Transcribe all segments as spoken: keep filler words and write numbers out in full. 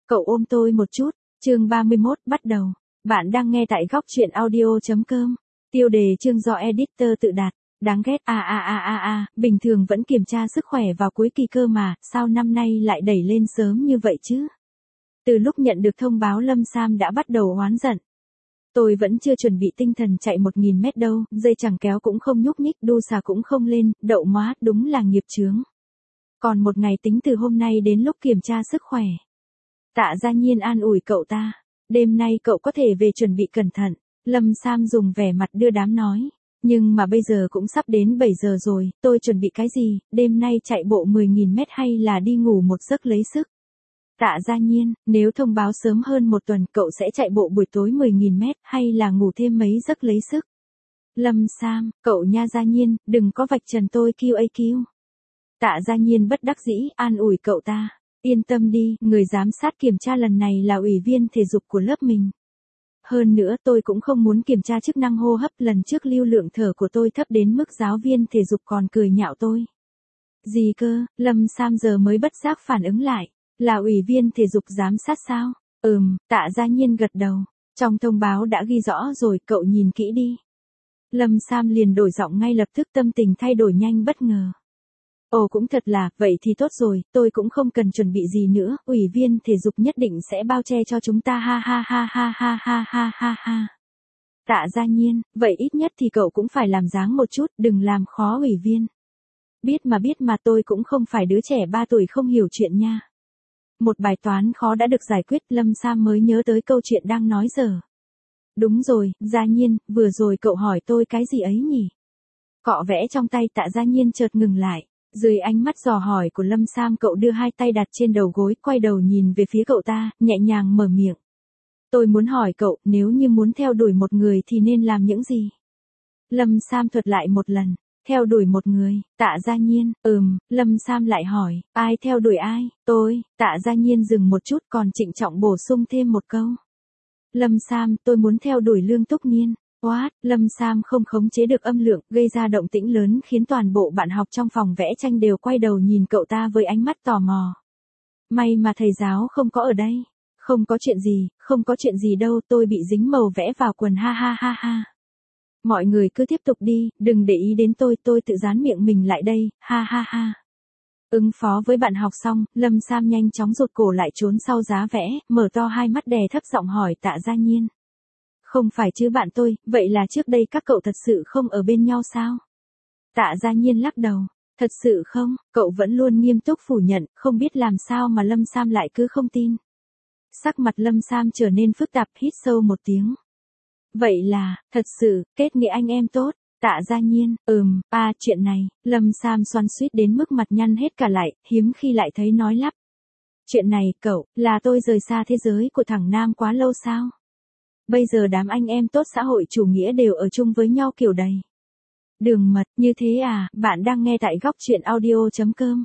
cậu ôm tôi một chút. Chương ba mươi mốt bắt đầu. Bạn đang nghe tại góc truyện audio.com. Tiêu đề chương do editor tự đặt. Đáng ghét a a a a a, bình thường vẫn kiểm tra sức khỏe vào cuối kỳ cơ mà, sao năm nay lại đẩy lên sớm như vậy chứ? Từ lúc nhận được thông báo Lâm Sam đã bắt đầu oán giận. Tôi vẫn chưa chuẩn bị tinh thần chạy một nghìn mét đâu, dây chẳng kéo cũng không nhúc nhích, đu xà cũng không lên, đậu má, đúng là nghiệp chướng. Còn một ngày tính từ hôm nay đến lúc kiểm tra sức khỏe. Tạ Gia Nhiên an ủi cậu ta, đêm nay cậu có thể về chuẩn bị cẩn thận. Lâm Sam dùng vẻ mặt đưa đám nói, nhưng mà bây giờ cũng sắp đến bảy giờ rồi, tôi chuẩn bị cái gì, đêm nay chạy bộ mười nghìn mét hay là đi ngủ một giấc lấy sức. Tạ Gia Nhiên, nếu thông báo sớm hơn một tuần cậu sẽ chạy bộ buổi tối mười nghìn mét hay là ngủ thêm mấy giấc lấy sức. Lâm Sam, cậu nha Gia Nhiên, đừng có vạch trần tôi quy a quy. Tạ Gia Nhiên bất đắc dĩ, an ủi cậu ta. Yên tâm đi, người giám sát kiểm tra lần này là ủy viên thể dục của lớp mình. Hơn nữa tôi cũng không muốn kiểm tra chức năng hô hấp, lần trước lưu lượng thở của tôi thấp đến mức giáo viên thể dục còn cười nhạo tôi. Gì cơ, Lâm Sam giờ mới bất giác phản ứng lại, là ủy viên thể dục giám sát sao? Ừm, Tạ Gia Nhiên gật đầu, trong thông báo đã ghi rõ rồi, cậu nhìn kỹ đi. Lâm Sam liền đổi giọng ngay lập tức, tâm tình thay đổi nhanh bất ngờ. Ồ cũng thật là, vậy thì tốt rồi, tôi cũng không cần chuẩn bị gì nữa, ủy viên thể dục nhất định sẽ bao che cho chúng ta ha ha ha ha ha ha ha ha ha. Tạ Gia Nhiên, vậy ít nhất thì cậu cũng phải làm dáng một chút, đừng làm khó ủy viên. Biết mà biết mà, tôi cũng không phải đứa trẻ ba tuổi không hiểu chuyện nha. Một bài toán khó đã được giải quyết, Lâm Sam mới nhớ tới câu chuyện đang nói giờ. Đúng rồi, Gia Nhiên, vừa rồi cậu hỏi tôi cái gì ấy nhỉ? Cọ vẽ trong tay Tạ Gia Nhiên chợt ngừng lại. Dưới ánh mắt dò hỏi của Lâm Sam, cậu đưa hai tay đặt trên đầu gối, quay đầu nhìn về phía cậu ta, nhẹ nhàng mở miệng. Tôi muốn hỏi cậu, nếu như muốn theo đuổi một người thì nên làm những gì? Lâm Sam thuật lại một lần, theo đuổi một người, Tạ Gia Nhiên, ừm, Lâm Sam lại hỏi, ai theo đuổi ai, tôi, Tạ Gia Nhiên dừng một chút còn trịnh trọng bổ sung thêm một câu. Lâm Sam, tôi muốn theo đuổi Lương Túc Niên. What? Lâm Sam không khống chế được âm lượng, gây ra động tĩnh lớn khiến toàn bộ bạn học trong phòng vẽ tranh đều quay đầu nhìn cậu ta với ánh mắt tò mò. May mà thầy giáo không có ở đây. Không có chuyện gì, không có chuyện gì đâu, tôi bị dính màu vẽ vào quần ha ha ha ha. Mọi người cứ tiếp tục đi, đừng để ý đến tôi, tôi tự dán miệng mình lại đây, ha ha ha. Ứng phó với bạn học xong, Lâm Sam nhanh chóng rụt cổ lại trốn sau giá vẽ, mở to hai mắt đè thấp giọng hỏi Tạ Gia Nhiên. Không phải chứ bạn tôi, vậy là trước đây các cậu thật sự không ở bên nhau sao? Tạ Gia Nhiên lắc đầu, thật sự không, cậu vẫn luôn nghiêm túc phủ nhận, không biết làm sao mà Lâm Sam lại cứ không tin. Sắc mặt Lâm Sam trở nên phức tạp, hít sâu một tiếng. Vậy là, thật sự, kết nghĩa anh em tốt. Tạ Gia Nhiên, ừm, à chuyện này, Lâm Sam xoắn xuýt đến mức mặt nhăn hết cả lại, hiếm khi lại thấy nói lắp. Chuyện này, cậu, là tôi rời xa thế giới của thằng Nam quá lâu sao? Bây giờ đám anh em tốt xã hội chủ nghĩa đều ở chung với nhau kiểu đầy đường mật, như thế à, bạn đang nghe tại góc truyện audio.com.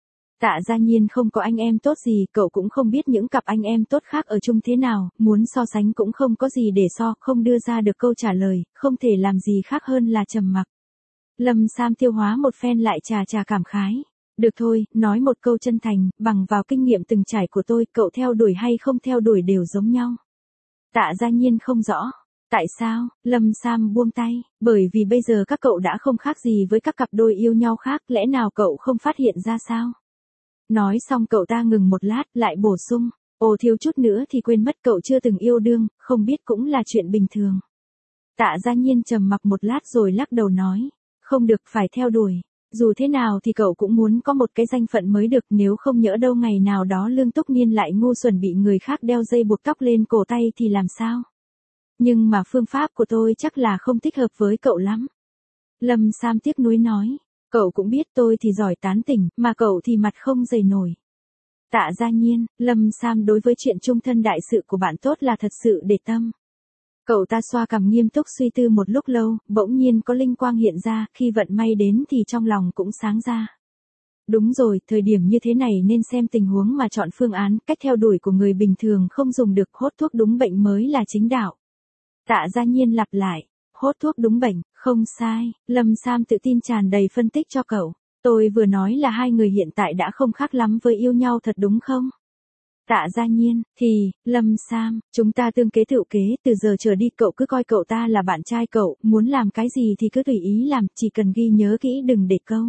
Tạ Gia Nhiên không có anh em tốt gì, cậu cũng không biết những cặp anh em tốt khác ở chung thế nào, muốn so sánh cũng không có gì để so, không đưa ra được câu trả lời, không thể làm gì khác hơn là trầm mặc. Lâm Sam tiêu hóa một phen lại trà trà cảm khái. Được thôi, nói một câu chân thành, bằng vào kinh nghiệm từng trải của tôi, cậu theo đuổi hay không theo đuổi đều giống nhau. Tạ Gia Nhiên không rõ. Tại sao? Lâm Sam buông tay, bởi vì bây giờ các cậu đã không khác gì với các cặp đôi yêu nhau khác, lẽ nào cậu không phát hiện ra sao? Nói xong cậu ta ngừng một lát, lại bổ sung, ồ thiếu chút nữa thì quên mất cậu chưa từng yêu đương, không biết cũng là chuyện bình thường. Tạ Gia Nhiên trầm mặc một lát rồi lắc đầu nói, không được, phải theo đuổi. Dù thế nào thì cậu cũng muốn có một cái danh phận mới được, nếu không nhỡ đâu ngày nào đó Lương Túc Niên lại ngu xuẩn bị người khác đeo dây buộc tóc lên cổ tay thì làm sao? Nhưng mà phương pháp của tôi chắc là không thích hợp với cậu lắm. Lâm Sam tiếc nuối nói, cậu cũng biết tôi thì giỏi tán tỉnh, mà cậu thì mặt không dày nổi. Tạ Gia Nhiên, Lâm Sam đối với chuyện chung thân đại sự của bạn tốt là thật sự để tâm. Cậu ta xoa cằm nghiêm túc suy tư một lúc lâu, bỗng nhiên có linh quang hiện ra, khi vận may đến thì trong lòng cũng sáng ra. Đúng rồi, thời điểm như thế này nên xem tình huống mà chọn phương án, cách theo đuổi của người bình thường không dùng được, hốt thuốc đúng bệnh mới là chính đạo. Tạ Gia Nhiên lặp lại, hốt thuốc đúng bệnh, không sai, Lâm Sam tự tin tràn đầy phân tích cho cậu. Tôi vừa nói là hai người hiện tại đã không khác lắm với yêu nhau thật đúng không? Tạ Gia Nhiên, thì, Lâm Sam, chúng ta tương kế tựu kế, từ giờ trở đi cậu cứ coi cậu ta là bạn trai cậu, muốn làm cái gì thì cứ tùy ý làm, chỉ cần ghi nhớ kỹ đừng để câu.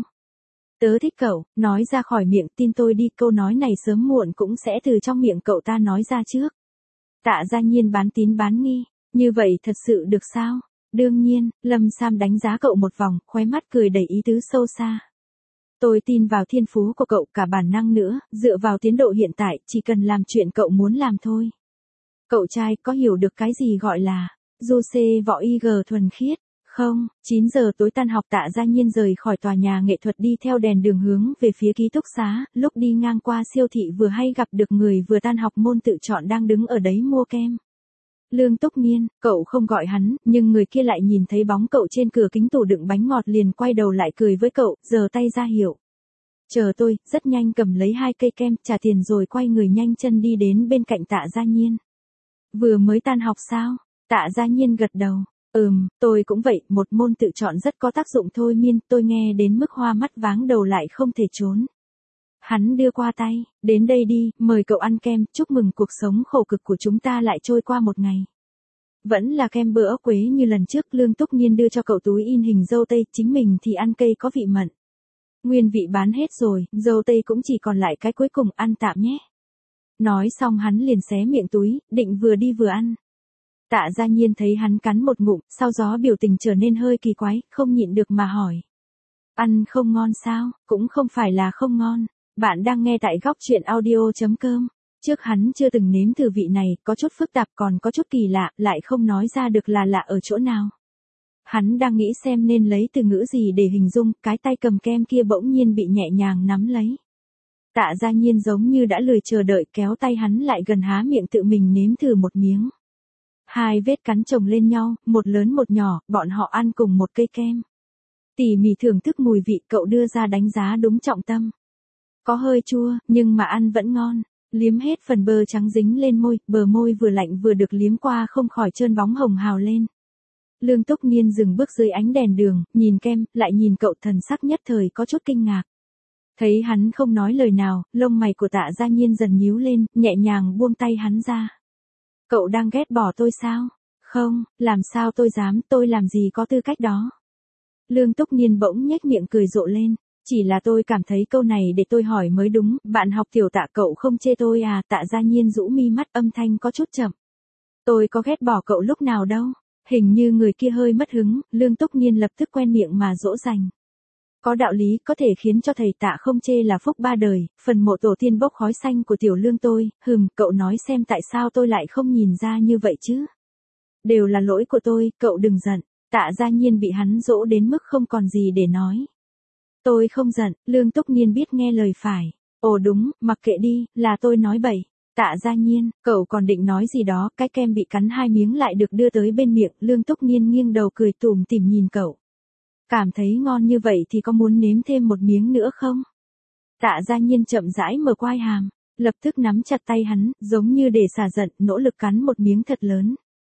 Tớ thích cậu, nói ra khỏi miệng, tin tôi đi, câu nói này sớm muộn cũng sẽ từ trong miệng cậu ta nói ra trước. Tạ Gia Nhiên bán tín bán nghi, như vậy thật sự được sao? Đương nhiên, Lâm Sam đánh giá cậu một vòng, khóe mắt cười đầy ý tứ sâu xa. Tôi tin vào thiên phú của cậu cả bản năng nữa, dựa vào tiến độ hiện tại, chỉ cần làm chuyện cậu muốn làm thôi. Cậu trai có hiểu được cái gì gọi là du xê võ y gờ thuần khiết? Không, chín giờ tối tan học Tạ Gia Nhiên rời khỏi tòa nhà nghệ thuật đi theo đèn đường hướng về phía ký túc xá, lúc đi ngang qua siêu thị vừa hay gặp được người vừa tan học môn tự chọn đang đứng ở đấy mua kem. Lương Túc Niên, cậu không gọi hắn, nhưng người kia lại nhìn thấy bóng cậu trên cửa kính tủ đựng bánh ngọt liền quay đầu lại cười với cậu, giơ tay ra hiệu. Chờ tôi, rất nhanh cầm lấy hai cây kem, trả tiền rồi quay người nhanh chân đi đến bên cạnh Tạ Gia Nhiên. Vừa mới tan học sao? Tạ Gia Nhiên gật đầu. Ừm, tôi cũng vậy, một môn tự chọn rất có tác dụng thôi miên, tôi nghe đến mức hoa mắt váng đầu lại không thể trốn. Hắn đưa qua tay, đến đây đi, mời cậu ăn kem, chúc mừng cuộc sống khổ cực của chúng ta lại trôi qua một ngày. Vẫn là kem bơ ốc quế như lần trước, Lương Túc Niên đưa cho cậu túi in hình dâu tây, chính mình thì ăn cây có vị mận. Nguyên vị bán hết rồi, dâu tây cũng chỉ còn lại cái cuối cùng, ăn tạm nhé. Nói xong hắn liền xé miệng túi, định vừa đi vừa ăn. Tạ Gia Nhiên thấy hắn cắn một ngụm, sau đó biểu tình trở nên hơi kỳ quái, không nhịn được mà hỏi. Ăn không ngon sao? Cũng không phải là không ngon. Bạn đang nghe tại góc truyện audio chấm com. Trước hắn chưa từng nếm thử vị này, có chút phức tạp còn có chút kỳ lạ, lại không nói ra được là lạ ở chỗ nào. Hắn đang nghĩ xem nên lấy từ ngữ gì để hình dung, cái tay cầm kem kia bỗng nhiên bị nhẹ nhàng nắm lấy. Tạ Gia Nhiên giống như đã lười chờ đợi, kéo tay hắn lại gần, há miệng tự mình nếm thử một miếng. Hai vết cắn chồng lên nhau, một lớn một nhỏ, bọn họ ăn cùng một cây kem. Tỉ mỉ thưởng thức mùi vị, cậu đưa ra đánh giá đúng trọng tâm. Có hơi chua, nhưng mà ăn vẫn ngon. Liếm hết phần bơ trắng dính lên môi, bờ môi vừa lạnh vừa được liếm qua không khỏi trơn bóng hồng hào lên. Lương Túc Niên dừng bước dưới ánh đèn đường, nhìn kem, lại nhìn cậu, thần sắc nhất thời có chút kinh ngạc. Thấy hắn không nói lời nào, lông mày của Tạ Gia Nhiên dần nhíu lên, nhẹ nhàng buông tay hắn ra. Cậu đang ghét bỏ tôi sao? Không, làm sao tôi dám, tôi làm gì có tư cách đó. Lương Túc Niên bỗng nhếch miệng cười rộ lên. Chỉ là tôi cảm thấy câu này để tôi hỏi mới đúng, bạn học tiểu Tạ cậu không chê tôi à? Tạ Gia Nhiên rũ mi mắt, âm thanh có chút chậm. Tôi có ghét bỏ cậu lúc nào đâu. Hình như người kia hơi mất hứng, Lương Túc Niên lập tức quen miệng mà dỗ dành. Có đạo lý, có thể khiến cho thầy Tạ không chê là phúc ba đời, phần mộ tổ tiên bốc khói xanh của tiểu Lương tôi, hừm, cậu nói xem tại sao tôi lại không nhìn ra như vậy chứ. Đều là lỗi của tôi, cậu đừng giận. Tạ Gia Nhiên bị hắn dỗ đến mức không còn gì để nói. Tôi không giận, Lương Túc Niên biết nghe lời phải. Ồ đúng, mặc kệ đi, là tôi nói bậy. Tạ Gia Nhiên, cậu còn định nói gì đó, cái kem bị cắn hai miếng lại được đưa tới bên miệng, Lương Túc Niên nghiêng đầu cười tủm tỉm nhìn cậu. Cảm thấy ngon như vậy thì có muốn nếm thêm một miếng nữa không? Tạ Gia Nhiên chậm rãi mở quai hàm, lập tức nắm chặt tay hắn, giống như để xả giận, nỗ lực cắn một miếng thật lớn.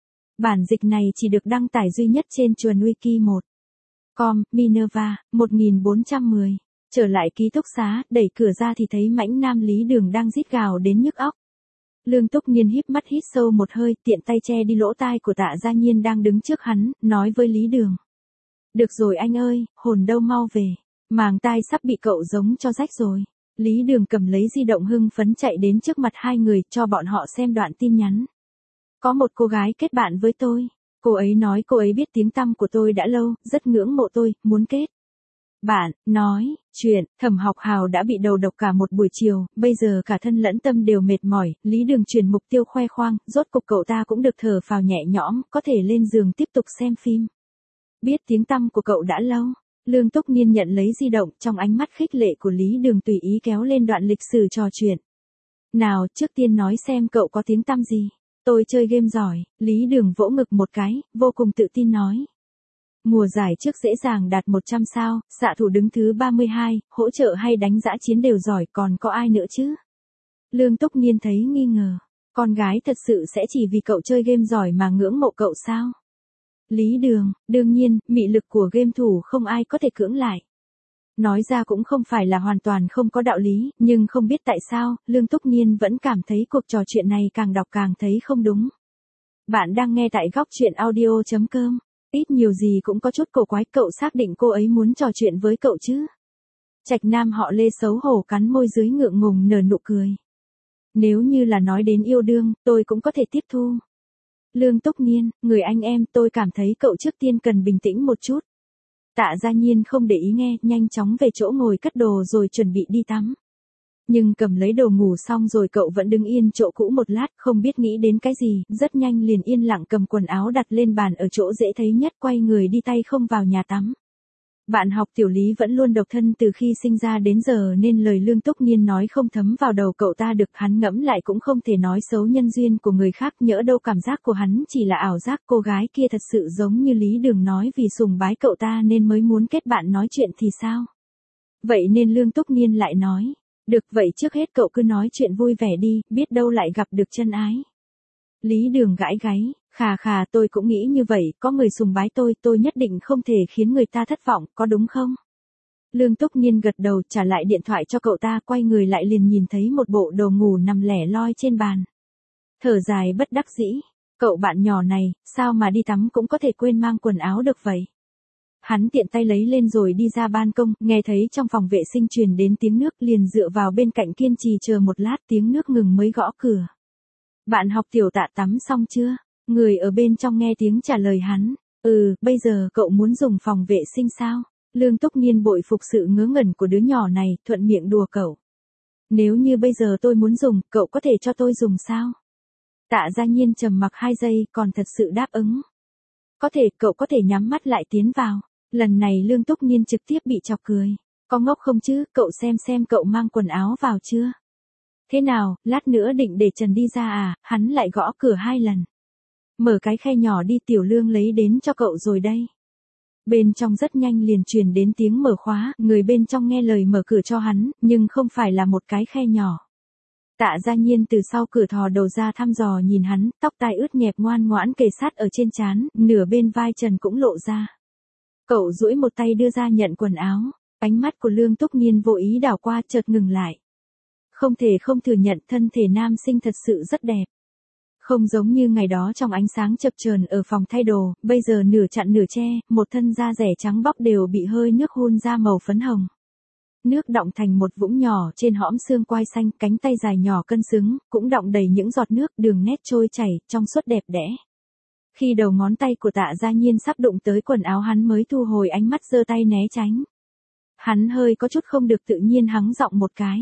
Bản dịch này chỉ được đăng tải duy nhất trên chuồn wiki một. Com, Minerva, một nghìn bốn trăm mười. Trở lại ký túc xá, đẩy cửa ra thì thấy mãnh nam Lý Đường đang rít gào đến nhức óc. Lương Túc Niên híp mắt hít sâu một hơi, tiện tay che đi lỗ tai của Tạ Gia Nhiên đang đứng trước hắn, nói với Lý Đường. Được rồi anh ơi, hồn đâu mau về. Màng tai sắp bị cậu giống cho rách rồi. Lý Đường cầm lấy di động hưng phấn chạy đến trước mặt hai người, cho bọn họ xem đoạn tin nhắn. Có một cô gái kết bạn với tôi. Cô ấy nói cô ấy biết tiếng tăm của tôi đã lâu, rất ngưỡng mộ tôi, muốn kết bạn. Nói chuyện, Thẩm Học Hào đã bị đầu độc cả một buổi chiều, bây giờ cả thân lẫn tâm đều mệt mỏi. Lý Đường chuyển mục tiêu khoe khoang, rốt cục cậu ta cũng được thở phào nhẹ nhõm, có thể lên giường tiếp tục xem phim. Biết tiếng tăm của cậu đã lâu. Lương Túc Niên nhận lấy di động, trong ánh mắt khích lệ của Lý Đường tùy ý kéo lên đoạn lịch sử trò chuyện. Nào, trước tiên nói xem cậu có tiếng tăm gì. Tôi chơi game giỏi, Lý Đường vỗ ngực một cái, vô cùng tự tin nói. Mùa giải trước dễ dàng đạt một trăm sao, xạ thủ đứng thứ ba mươi hai, hỗ trợ hay đánh dã chiến đều giỏi, còn có ai nữa chứ? Lương Túc Niên thấy nghi ngờ. Con gái thật sự sẽ chỉ vì cậu chơi game giỏi mà ngưỡng mộ cậu sao? Lý Đường, đương nhiên, mị lực của game thủ không ai có thể cưỡng lại. Nói ra cũng không phải là hoàn toàn không có đạo lý, nhưng không biết tại sao, Lương Túc Niên vẫn cảm thấy cuộc trò chuyện này càng đọc càng thấy không đúng. Bạn đang nghe tại góc chuyện audio chấm com. Ít nhiều gì cũng có chút cổ quái, cậu xác định cô ấy muốn trò chuyện với cậu chứ? Trạch Nam họ Lê xấu hổ cắn môi dưới ngượng ngùng nở nụ cười. Nếu như là nói đến yêu đương, tôi cũng có thể tiếp thu. Lương Túc Niên, người anh em, tôi cảm thấy cậu trước tiên cần bình tĩnh một chút. Tạ Gia Nhiên không để ý nghe, nhanh chóng về chỗ ngồi cất đồ rồi chuẩn bị đi tắm. Nhưng cầm lấy đồ ngủ xong rồi cậu vẫn đứng yên chỗ cũ một lát, không biết nghĩ đến cái gì, rất nhanh liền yên lặng cầm quần áo đặt lên bàn ở chỗ dễ thấy nhất, quay người đi tay không vào nhà tắm. Bạn học tiểu Lý vẫn luôn độc thân từ khi sinh ra đến giờ nên lời Lương Túc Niên nói không thấm vào đầu cậu ta được, hắn ngẫm lại cũng không thể nói xấu nhân duyên của người khác, nhỡ đâu cảm giác của hắn chỉ là ảo giác, cô gái kia thật sự giống như Lý Đường nói vì sùng bái cậu ta nên mới muốn kết bạn nói chuyện thì sao? Vậy nên Lương Túc Niên lại nói, được vậy trước hết cậu cứ nói chuyện vui vẻ đi, biết đâu lại gặp được chân ái. Lý Đường gãi gáy, khà khà tôi cũng nghĩ như vậy, có người sùng bái tôi, tôi nhất định không thể khiến người ta thất vọng, có đúng không? Lương Túc Niên gật đầu trả lại điện thoại cho cậu ta, quay người lại liền nhìn thấy một bộ đồ ngủ nằm lẻ loi trên bàn. Thở dài bất đắc dĩ, cậu bạn nhỏ này, sao mà đi tắm cũng có thể quên mang quần áo được vậy? Hắn tiện tay lấy lên rồi đi ra ban công, nghe thấy trong phòng vệ sinh truyền đến tiếng nước liền dựa vào bên cạnh kiên trì chờ một lát, tiếng nước ngừng mới gõ cửa. Bạn học tiểu Tạ tắm xong chưa? Người ở bên trong nghe tiếng trả lời hắn, ừ, bây giờ cậu muốn dùng phòng vệ sinh sao? Lương Túc Niên bội phục sự ngớ ngẩn của đứa nhỏ này, thuận miệng đùa cậu. Nếu như bây giờ tôi muốn dùng, cậu có thể cho tôi dùng sao? Tạ Gia Nhiên trầm mặc hai giây, còn thật sự đáp ứng. Có thể, cậu có thể nhắm mắt lại tiến vào. Lần này Lương Túc Niên trực tiếp bị chọc cười. Có ngốc không chứ, cậu xem xem cậu mang quần áo vào chưa? Thế nào, lát nữa định để Trần đi ra à? Hắn lại gõ cửa hai lần. Mở cái khe nhỏ đi, Tiểu Lương lấy đến cho cậu rồi đây. Bên trong rất nhanh liền truyền đến tiếng mở khóa, người bên trong nghe lời mở cửa cho hắn, nhưng không phải là một cái khe nhỏ. Tạ Gia Nhiên từ sau cửa thò đầu ra thăm dò nhìn hắn, tóc tai ướt nhẹp ngoan ngoãn kề sát ở trên trán, nửa bên vai Trần cũng lộ ra. Cậu duỗi một tay đưa ra nhận quần áo, ánh mắt của Lương Túc Niên vô ý đảo qua chợt ngừng lại. Không thể không thừa nhận thân thể nam sinh thật sự rất đẹp. Không giống như ngày đó trong ánh sáng chập chờn ở phòng thay đồ, bây giờ nửa chặn nửa che, một thân da rẻ trắng bóc đều bị hơi nước hun ra màu phấn hồng. Nước đọng thành một vũng nhỏ trên hõm xương quai xanh, cánh tay dài nhỏ cân xứng, cũng đọng đầy những giọt nước, đường nét trôi chảy, trong suốt đẹp đẽ. Khi đầu ngón tay của Tạ Gia Nhiên sắp đụng tới quần áo hắn mới thu hồi ánh mắt giơ tay né tránh. Hắn hơi có chút không được tự nhiên hắng giọng một cái.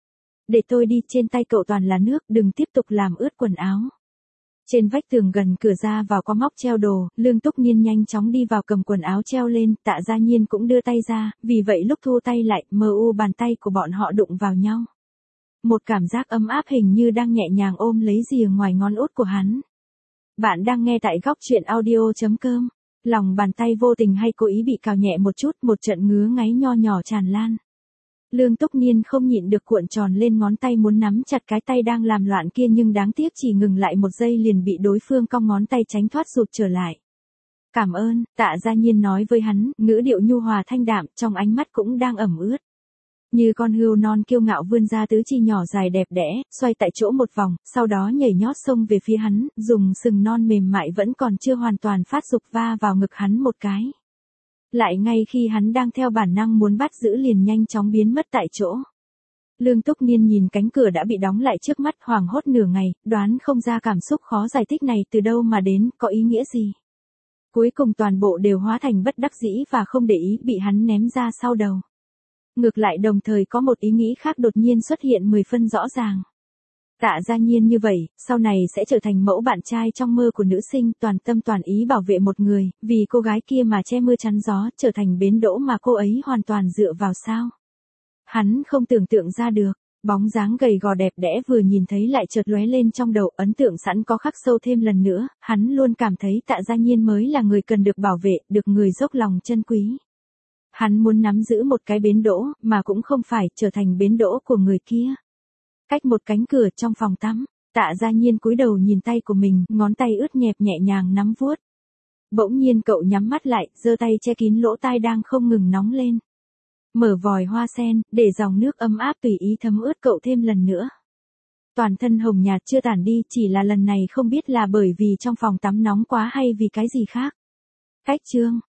Để tôi đi, trên tay cậu toàn là nước, đừng tiếp tục làm ướt quần áo. Trên vách tường gần cửa ra vào có móc treo đồ, Lương Túc Niên nhanh chóng đi vào cầm quần áo treo lên, Tạ Gia Nhiên cũng đưa tay ra, vì vậy lúc thu tay lại, mờ u bàn tay của bọn họ đụng vào nhau. Một cảm giác ấm áp hình như đang nhẹ nhàng ôm lấy rìa ngoài ngón út của hắn. Bạn đang nghe tại góc chuyện audio chấm com. Lòng bàn tay vô tình hay cố ý bị cào nhẹ một chút, một trận ngứa ngáy nho nhỏ tràn lan. Lương Túc Niên không nhịn được cuộn tròn lên ngón tay muốn nắm chặt cái tay đang làm loạn kia, nhưng đáng tiếc chỉ ngừng lại một giây liền bị đối phương cong ngón tay tránh thoát rụt trở lại. Cảm ơn, Tạ Gia Nhiên nói với hắn, ngữ điệu nhu hòa thanh đạm, trong ánh mắt cũng đang ẩm ướt. Như con hươu non kiêu ngạo vươn ra tứ chi nhỏ dài đẹp đẽ, xoay tại chỗ một vòng, sau đó nhảy nhót xông về phía hắn, dùng sừng non mềm mại vẫn còn chưa hoàn toàn phát dục va vào ngực hắn một cái. Lại ngay khi hắn đang theo bản năng muốn bắt giữ liền nhanh chóng biến mất tại chỗ. Lương Túc Niên nhìn cánh cửa đã bị đóng lại trước mắt, hoảng hốt nửa ngày, đoán không ra cảm xúc khó giải thích này từ đâu mà đến, có ý nghĩa gì. Cuối cùng toàn bộ đều hóa thành bất đắc dĩ và không để ý, bị hắn ném ra sau đầu. Ngược lại đồng thời có một ý nghĩ khác đột nhiên xuất hiện mười phân rõ ràng. Tạ Gia Nhiên như vậy, sau này sẽ trở thành mẫu bạn trai trong mơ của nữ sinh, toàn tâm toàn ý bảo vệ một người, vì cô gái kia mà che mưa chắn gió, trở thành bến đỗ mà cô ấy hoàn toàn dựa vào sao. Hắn không tưởng tượng ra được, bóng dáng gầy gò đẹp đẽ vừa nhìn thấy lại chợt lóe lên trong đầu, ấn tượng sẵn có khắc sâu thêm lần nữa, hắn luôn cảm thấy Tạ Gia Nhiên mới là người cần được bảo vệ, được người dốc lòng trân quý. Hắn muốn nắm giữ một cái bến đỗ, mà cũng không phải trở thành bến đỗ của người kia. Cách một cánh cửa trong phòng tắm, Tạ Gia Nhiên cúi đầu nhìn tay của mình, ngón tay ướt nhẹp nhẹ nhàng nắm vuốt. Bỗng nhiên cậu nhắm mắt lại, giơ tay che kín lỗ tai đang không ngừng nóng lên. Mở vòi hoa sen, để dòng nước ấm áp tùy ý thấm ướt cậu thêm lần nữa. Toàn thân hồng nhạt chưa tản đi, chỉ là lần này không biết là bởi vì trong phòng tắm nóng quá hay vì cái gì khác. Cách chương